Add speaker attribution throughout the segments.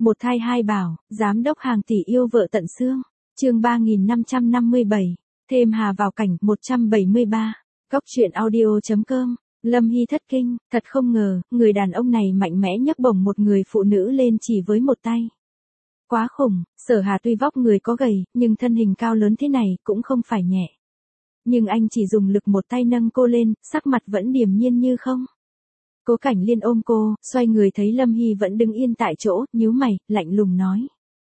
Speaker 1: Một thai hai bảo, giám đốc hàng tỷ yêu vợ tận xương. Chương 3557. Thêm Hà vào cảnh 173. Góc truyện audio.com. Lâm Hy thất kinh, thật không ngờ, người đàn ông này mạnh mẽ nhấc bổng một người phụ nữ lên chỉ với một tay. Quá khủng, Sở Hà tuy vóc người có gầy, nhưng thân hình cao lớn thế này cũng không phải nhẹ. Nhưng anh chỉ dùng lực một tay nâng cô lên, sắc mặt vẫn điềm nhiên như không. Cố Cảnh Liên ôm cô, xoay người thấy Lâm Hy vẫn đứng yên tại chỗ, nhíu mày, lạnh lùng nói.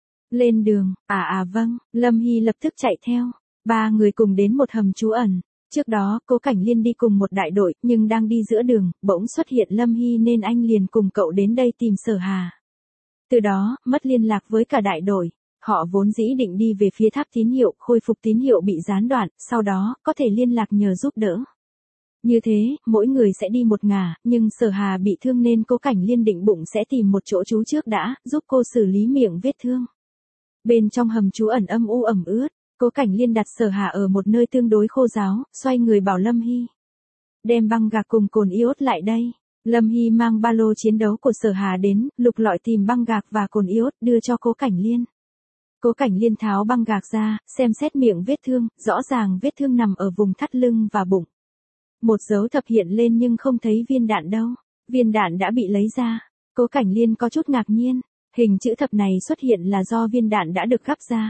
Speaker 1: Lên đường, vâng, Lâm Hy lập tức chạy theo. Ba người cùng đến một hầm trú ẩn. Trước đó, Cố Cảnh Liên đi cùng một đại đội, nhưng đang đi giữa đường, bỗng xuất hiện Lâm Hy nên anh liền cùng cậu đến đây tìm Sở Hà. Từ đó, mất liên lạc với cả đại đội. Họ vốn dĩ định đi về phía tháp tín hiệu, khôi phục tín hiệu bị gián đoạn, sau đó, có thể liên lạc nhờ giúp đỡ. Như thế, mỗi người sẽ đi một ngả, nhưng Sở Hà bị thương nên Cố Cảnh Liên định bụng sẽ tìm một chỗ trú trước đã, giúp cô xử lý miệng vết thương. Bên trong hầm trú ẩn âm u ẩm ướt, Cố Cảnh Liên đặt Sở Hà ở một nơi tương đối khô ráo, xoay người bảo Lâm Hy. Đem băng gạc cùng cồn iốt lại đây. Lâm Hy mang ba lô chiến đấu của Sở Hà đến, lục lọi tìm băng gạc và cồn iốt đưa cho Cố Cảnh Liên. Cố Cảnh Liên tháo băng gạc ra, xem xét miệng vết thương, rõ ràng vết thương nằm ở vùng thắt lưng và bụng. Một dấu thập hiện lên nhưng không thấy viên đạn đâu. Viên đạn đã bị lấy ra. Cố Cảnh Liên có chút ngạc nhiên. Hình chữ thập này xuất hiện là do viên đạn đã được gắp ra.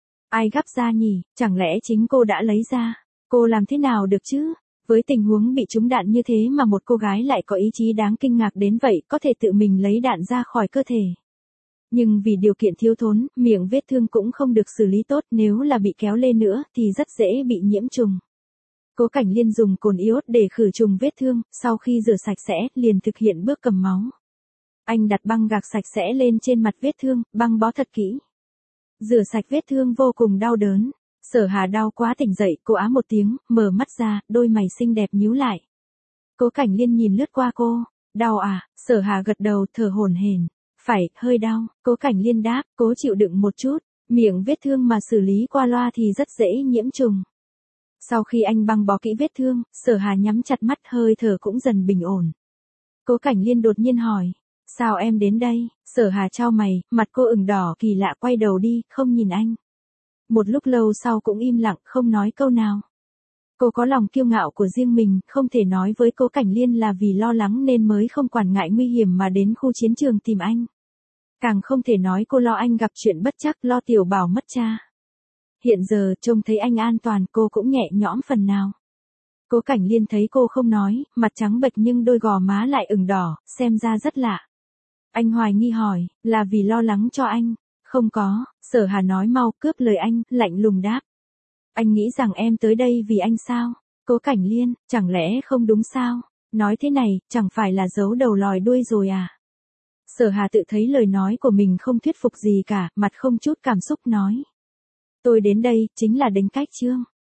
Speaker 1: Ai gắp ra nhỉ? Chẳng lẽ chính cô đã lấy ra? Cô làm thế nào được chứ? Với tình huống bị trúng đạn như thế mà một cô gái lại có ý chí đáng kinh ngạc đến vậy, có thể tự mình lấy đạn ra khỏi cơ thể. Nhưng vì điều kiện thiếu thốn, miệng vết thương cũng không được xử lý tốt, nếu là bị kéo lên nữa thì rất dễ bị nhiễm trùng. Cố Cảnh Liên dùng cồn iốt để khử trùng vết thương, sau khi rửa sạch sẽ, liền thực hiện bước cầm máu. Anh đặt băng gạc sạch sẽ lên trên mặt vết thương, băng bó thật kỹ. Rửa sạch vết thương vô cùng đau đớn. Sở Hà đau quá tỉnh dậy, cô á một tiếng, mở mắt ra, đôi mày xinh đẹp nhíu lại. Cố Cảnh Liên nhìn lướt qua cô. Đau à? Sở Hà gật đầu, thở hổn hển. Phải, hơi đau. Cố Cảnh Liên đáp, cố chịu đựng một chút. Miệng vết thương mà xử lý qua loa thì rất dễ nhiễm trùng. Sau khi anh băng bó kỹ vết thương, Sở Hà nhắm chặt mắt, hơi thở cũng dần bình ổn. Cố Cảnh Liên đột nhiên hỏi. Sao em đến đây? Sở Hà chau mày, mặt cô ửng đỏ kỳ lạ, quay đầu đi, không nhìn anh. Một lúc lâu sau cũng im lặng, không nói câu nào. Cô có lòng kiêu ngạo của riêng mình, không thể nói với Cố Cảnh Liên là vì lo lắng nên mới không quản ngại nguy hiểm mà đến khu chiến trường tìm anh. Càng không thể nói cô lo anh gặp chuyện bất trắc, lo Tiểu Bảo mất cha. Hiện giờ, trông thấy anh an toàn, cô cũng nhẹ nhõm phần nào. Cố Cảnh Liên thấy cô không nói, mặt trắng bệch nhưng đôi gò má lại ửng đỏ, xem ra rất lạ. Anh hoài nghi hỏi, là vì lo lắng cho anh? Không có, Sở Hà nói mau, cướp lời anh, lạnh lùng đáp. Anh nghĩ rằng em tới đây vì anh sao? Cố Cảnh Liên, chẳng lẽ không đúng sao? Nói thế này, chẳng phải là giấu đầu lòi đuôi rồi à? Sở Hà tự thấy lời nói của mình không thuyết phục gì cả, mặt không chút cảm xúc nói. Tôi đến đây, chính là đánh cách Trương.